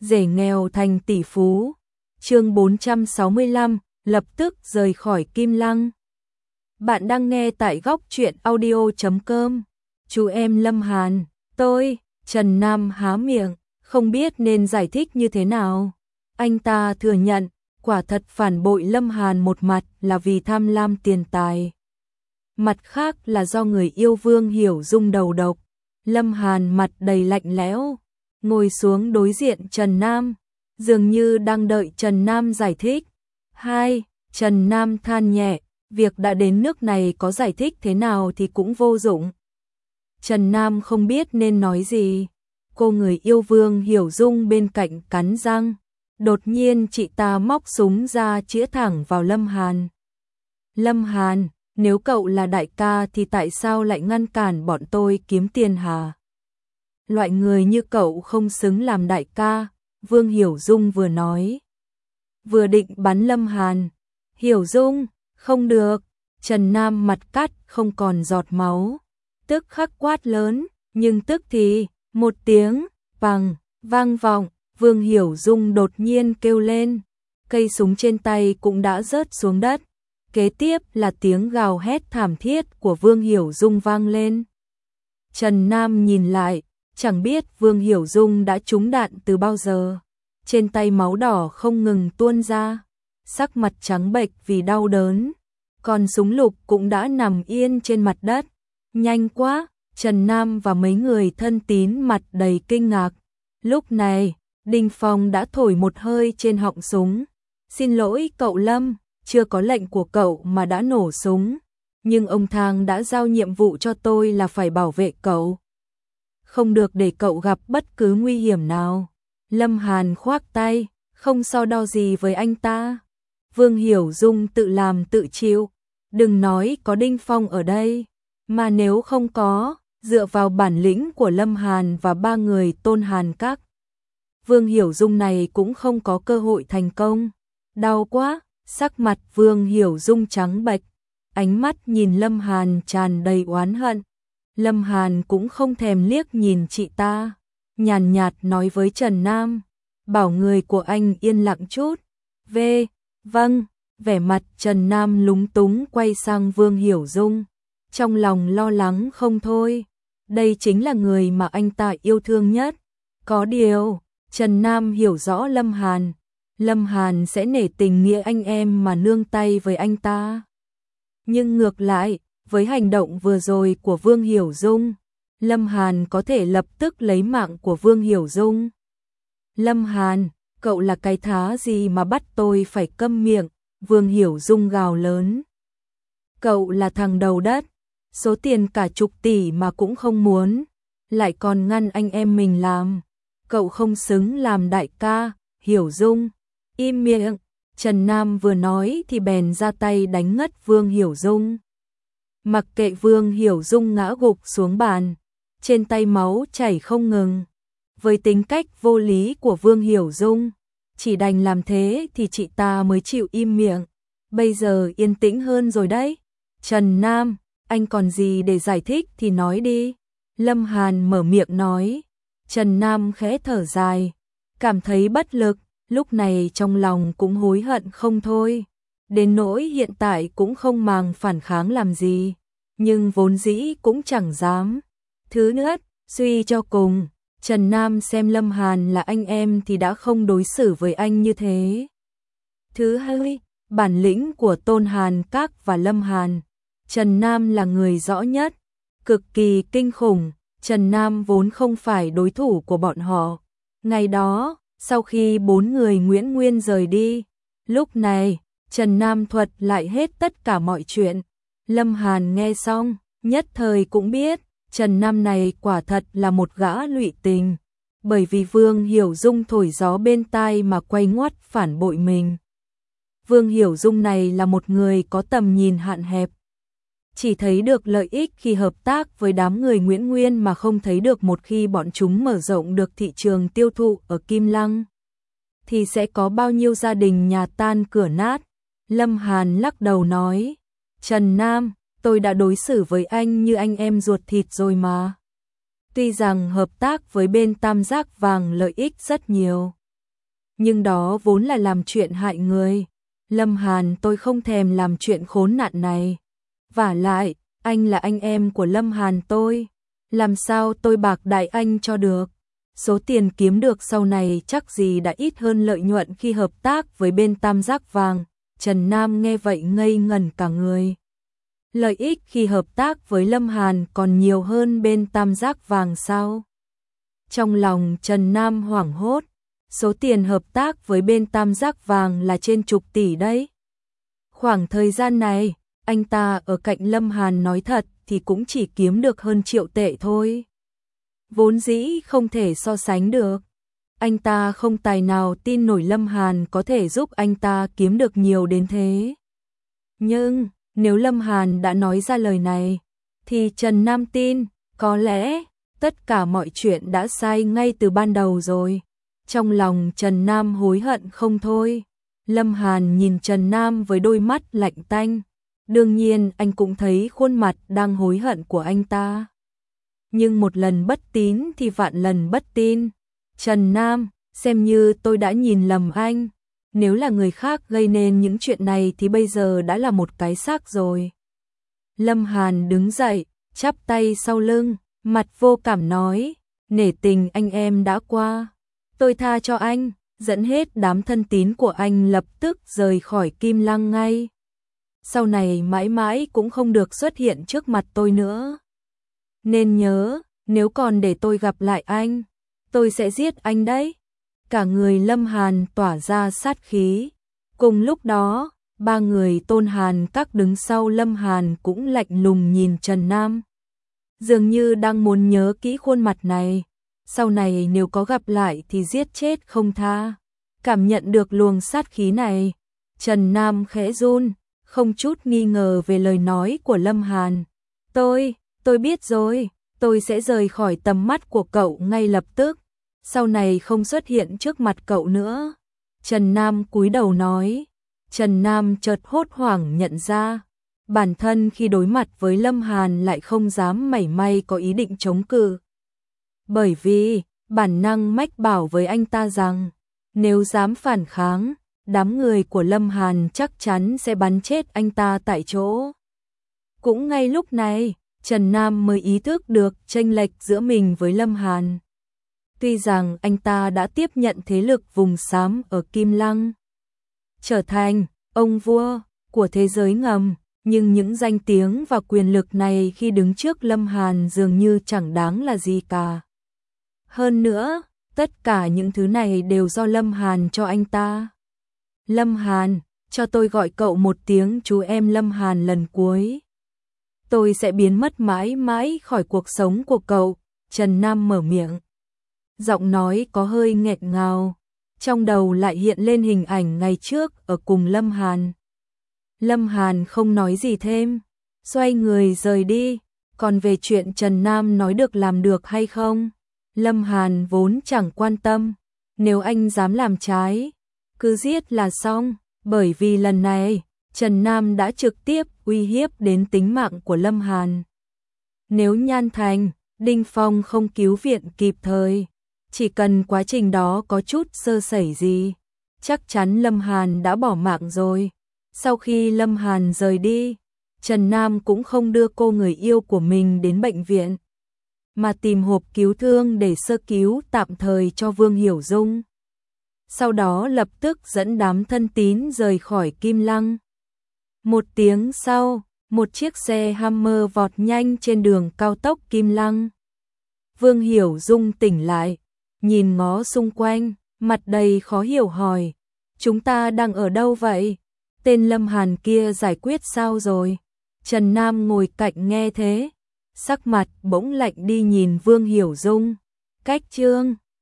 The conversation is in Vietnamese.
rể nghèo thành tỷ phú. Chương 465, lập tức rời khỏi Kim Lăng. Bạn đang nghe tại góc truyện audio.com. Chú em Lâm Hàn, tôi, Trần Nam há miệng, không biết nên giải thích như thế nào. Anh ta thừa nhận, quả thật phản bội Lâm Hàn một mặt là vì tham lam tiền tài. Mặt khác là do người yêu Vương Hiểu Dung đầu độc. Lâm Hàn mặt đầy lạnh lẽo, ngồi xuống đối diện Trần Nam, dường như đang đợi Trần Nam giải thích. Trần Nam than nhẹ, việc đã đến nước này có giải thích thế nào thì cũng vô dụng. Trần Nam không biết nên nói gì. Cô người yêu Vương Hiểu Dung bên cạnh cắn răng. Đột nhiên chị ta móc súng ra chĩa thẳng vào Lâm Hàn. Lâm Hàn, nếu cậu là đại ca thì tại sao lại ngăn cản bọn tôi kiếm tiền hả? Loại người như cậu không xứng làm đại ca, Vương Hiểu Dung vừa nói. Vừa định bắn Lâm Hàn. Hiểu Dung, không được. Trần Nam mặt cắt không còn giọt máu. Tức khắc quát lớn, nhưng tức thì, một tiếng, bằng, vang vọng, Vương Hiểu Dung đột nhiên kêu lên. Cây súng trên tay cũng đã rớt xuống đất. Kế tiếp là tiếng gào hét thảm thiết của Vương Hiểu Dung vang lên. Trần Nam nhìn lại, chẳng biết Vương Hiểu Dung đã trúng đạn từ bao giờ. Trên tay máu đỏ không ngừng tuôn ra, sắc mặt trắng bệch vì đau đớn. Còn súng lục cũng đã nằm yên trên mặt đất. Nhanh quá, Trần Nam và mấy người thân tín mặt đầy kinh ngạc. Lúc này, Đinh Phong đã thổi một hơi trên họng súng. Xin lỗi cậu Lâm, chưa có lệnh của cậu mà đã nổ súng. Nhưng ông Thang đã giao nhiệm vụ cho tôi là phải bảo vệ cậu. Không được để cậu gặp bất cứ nguy hiểm nào. Lâm Hàn khoác tay, không so đo gì với anh ta. Vương Hiểu Dung tự làm tự chịu. Đừng nói có Đinh Phong ở đây. Mà nếu không có, dựa vào bản lĩnh của Lâm Hàn và ba người Tôn Hàn Các, Vương Hiểu Dung này cũng không có cơ hội thành công. Đau quá, sắc mặt Vương Hiểu Dung trắng bệch, ánh mắt nhìn Lâm Hàn tràn đầy oán hận. Lâm Hàn cũng không thèm liếc nhìn chị ta, nhàn nhạt nói với Trần Nam, bảo người của anh yên lặng chút. Vâng, vẻ mặt Trần Nam lúng túng quay sang Vương Hiểu Dung, trong lòng lo lắng không thôi. Đây chính là người mà anh ta yêu thương nhất. Có điều, Trần Nam hiểu rõ Lâm Hàn. Lâm Hàn sẽ nể tình nghĩa anh em mà nương tay với anh ta. Nhưng ngược lại, với hành động vừa rồi của Vương Hiểu Dung, Lâm Hàn có thể lập tức lấy mạng của Vương Hiểu Dung. Lâm Hàn, cậu là cái thá gì mà bắt tôi phải câm miệng? Vương Hiểu Dung gào lớn. Cậu là thằng đầu đất, số tiền cả chục tỷ mà cũng không muốn, lại còn ngăn anh em mình làm. Cậu không xứng làm đại ca. Hiểu Dung, im miệng. Trần Nam vừa nói thì bèn ra tay đánh ngất Vương Hiểu Dung. Mặc kệ Vương Hiểu Dung ngã gục xuống bàn, trên tay máu chảy không ngừng. Với tính cách vô lý của Vương Hiểu Dung, chỉ đành làm thế thì chị ta mới chịu im miệng. Bây giờ yên tĩnh hơn rồi đấy. Trần Nam, anh còn gì để giải thích thì nói đi. Lâm Hàn mở miệng nói. Trần Nam khẽ thở dài, cảm thấy bất lực, lúc này trong lòng cũng hối hận không thôi. Đến nỗi hiện tại cũng không màng phản kháng làm gì, nhưng vốn dĩ cũng chẳng dám. Thứ nữa, suy cho cùng, Trần Nam xem Lâm Hàn là anh em thì đã không đối xử với anh như thế. Thứ hai, bản lĩnh của Tôn Hàn Các và Lâm Hàn, Trần Nam là người rõ nhất, cực kỳ kinh khủng. Trần Nam vốn không phải đối thủ của bọn họ. Ngày đó, sau khi 4 người Nguyễn Nguyên rời đi, lúc này, Trần Nam thuật lại hết tất cả mọi chuyện. Lâm Hàn nghe xong, nhất thời cũng biết, Trần Nam này quả thật là một gã lụy tình, bởi vì Vương Hiểu Dung thổi gió bên tai mà quay ngoắt phản bội mình. Vương Hiểu Dung này là một người có tầm nhìn hạn hẹp, chỉ thấy được lợi ích khi hợp tác với đám người Nguyễn Nguyên mà không thấy được một khi bọn chúng mở rộng được thị trường tiêu thụ ở Kim Lăng, thì sẽ có bao nhiêu gia đình nhà tan cửa nát. Lâm Hàn lắc đầu nói, Trần Nam, tôi đã đối xử với anh như anh em ruột thịt rồi mà. Tuy rằng hợp tác với bên Tam Giác Vàng lợi ích rất nhiều, nhưng đó vốn là làm chuyện hại người. Lâm Hàn, tôi không thèm làm chuyện khốn nạn này. Vả lại, anh là anh em của Lâm Hàn tôi, làm sao tôi bạc đãi anh cho được. Số tiền kiếm được sau này chắc gì đã ít hơn lợi nhuận khi hợp tác với bên Tam Giác Vàng. Trần Nam nghe vậy ngây ngẩn cả người. Lợi ích khi hợp tác với Lâm Hàn còn nhiều hơn bên Tam Giác Vàng sao? Trong lòng Trần Nam hoảng hốt, số tiền hợp tác với bên Tam Giác Vàng là trên chục tỷ đấy. Khoảng thời gian này, anh ta ở cạnh Lâm Hàn nói thật thì cũng chỉ kiếm được hơn triệu tệ thôi. Vốn dĩ không thể so sánh được. Anh ta không tài nào tin nổi Lâm Hàn có thể giúp anh ta kiếm được nhiều đến thế. Nhưng, nếu Lâm Hàn đã nói ra lời này, thì Trần Nam tin, có lẽ tất cả mọi chuyện đã sai ngay từ ban đầu rồi. Trong lòng Trần Nam hối hận không thôi. Lâm Hàn nhìn Trần Nam với đôi mắt lạnh tanh. Đương nhiên anh cũng thấy khuôn mặt đang hối hận của anh ta. Nhưng một lần bất tín thì vạn lần bất tin. Trần Nam, xem như tôi đã nhìn lầm anh. Nếu là người khác gây nên những chuyện này thì bây giờ đã là một cái xác rồi. Lâm Hàn đứng dậy, chắp tay sau lưng, mặt vô cảm nói, nể tình anh em đã qua. Tôi tha cho anh, dẫn hết đám thân tín của anh lập tức rời khỏi Kim Lăng ngay. Sau này mãi mãi cũng không được xuất hiện trước mặt tôi nữa. Nên nhớ, nếu còn để tôi gặp lại anh, tôi sẽ giết anh đấy. Cả người Lâm Hàn tỏa ra sát khí. Cùng lúc đó, ba người Tôn Hàn Các đứng sau Lâm Hàn cũng lạnh lùng nhìn Trần Nam. Dường như đang muốn nhớ kỹ khuôn mặt này. Sau này nếu có gặp lại thì giết chết không tha. Cảm nhận được luồng sát khí này, Trần Nam khẽ run, không chút nghi ngờ về lời nói của Lâm Hàn. Tôi biết rồi, tôi sẽ rời khỏi tầm mắt của cậu ngay lập tức. Sau này không xuất hiện trước mặt cậu nữa. Trần Nam cúi đầu nói. Trần Nam chợt hốt hoảng nhận ra, bản thân khi đối mặt với Lâm Hàn lại không dám mảy may có ý định chống cự. Bởi vì, bản năng mách bảo với anh ta rằng, nếu dám phản kháng, đám người của Lâm Hàn chắc chắn sẽ bắn chết anh ta tại chỗ. Cũng ngay lúc này, Trần Nam mới ý thức được chênh lệch giữa mình với Lâm Hàn. Tuy rằng anh ta đã tiếp nhận thế lực vùng xám ở Kim Lăng, trở thành ông vua của thế giới ngầm, nhưng những danh tiếng và quyền lực này khi đứng trước Lâm Hàn dường như chẳng đáng là gì cả. Hơn nữa, tất cả những thứ này đều do Lâm Hàn cho anh ta. Lâm Hàn, cho tôi gọi cậu một tiếng chú em Lâm Hàn lần cuối. Tôi sẽ biến mất mãi mãi khỏi cuộc sống của cậu. Trần Nam mở miệng. Giọng nói có hơi nghẹn ngào. Trong đầu lại hiện lên hình ảnh ngày trước ở cùng Lâm Hàn. Lâm Hàn không nói gì thêm, xoay người rời đi. Còn về chuyện Trần Nam nói được làm được hay không, Lâm Hàn vốn chẳng quan tâm. Nếu anh dám làm trái, cứ giết là xong. Bởi vì lần này, Trần Nam đã trực tiếp uy hiếp đến tính mạng của Lâm Hàn. Nếu Nhan Thành, Đinh Phong không cứu viện kịp thời, chỉ cần quá trình đó có chút sơ sẩy gì, chắc chắn Lâm Hàn đã bỏ mạng rồi. Sau khi Lâm Hàn rời đi, Trần Nam cũng không đưa cô người yêu của mình đến bệnh viện, mà tìm hộp cứu thương để sơ cứu tạm thời cho Vương Hiểu Dung. Sau đó lập tức dẫn đám thân tín rời khỏi Kim Lăng. Một tiếng sau, một chiếc xe Hammer vọt nhanh trên đường cao tốc Kim Lăng. Vương Hiểu Dung tỉnh lại, nhìn ngó xung quanh, mặt đầy khó hiểu hỏi. Chúng ta đang ở đâu vậy? Tên Lâm Hàn kia giải quyết sao rồi? Trần Nam ngồi cạnh nghe thế, sắc mặt bỗng lạnh đi nhìn Vương Hiểu Dung. Cách chương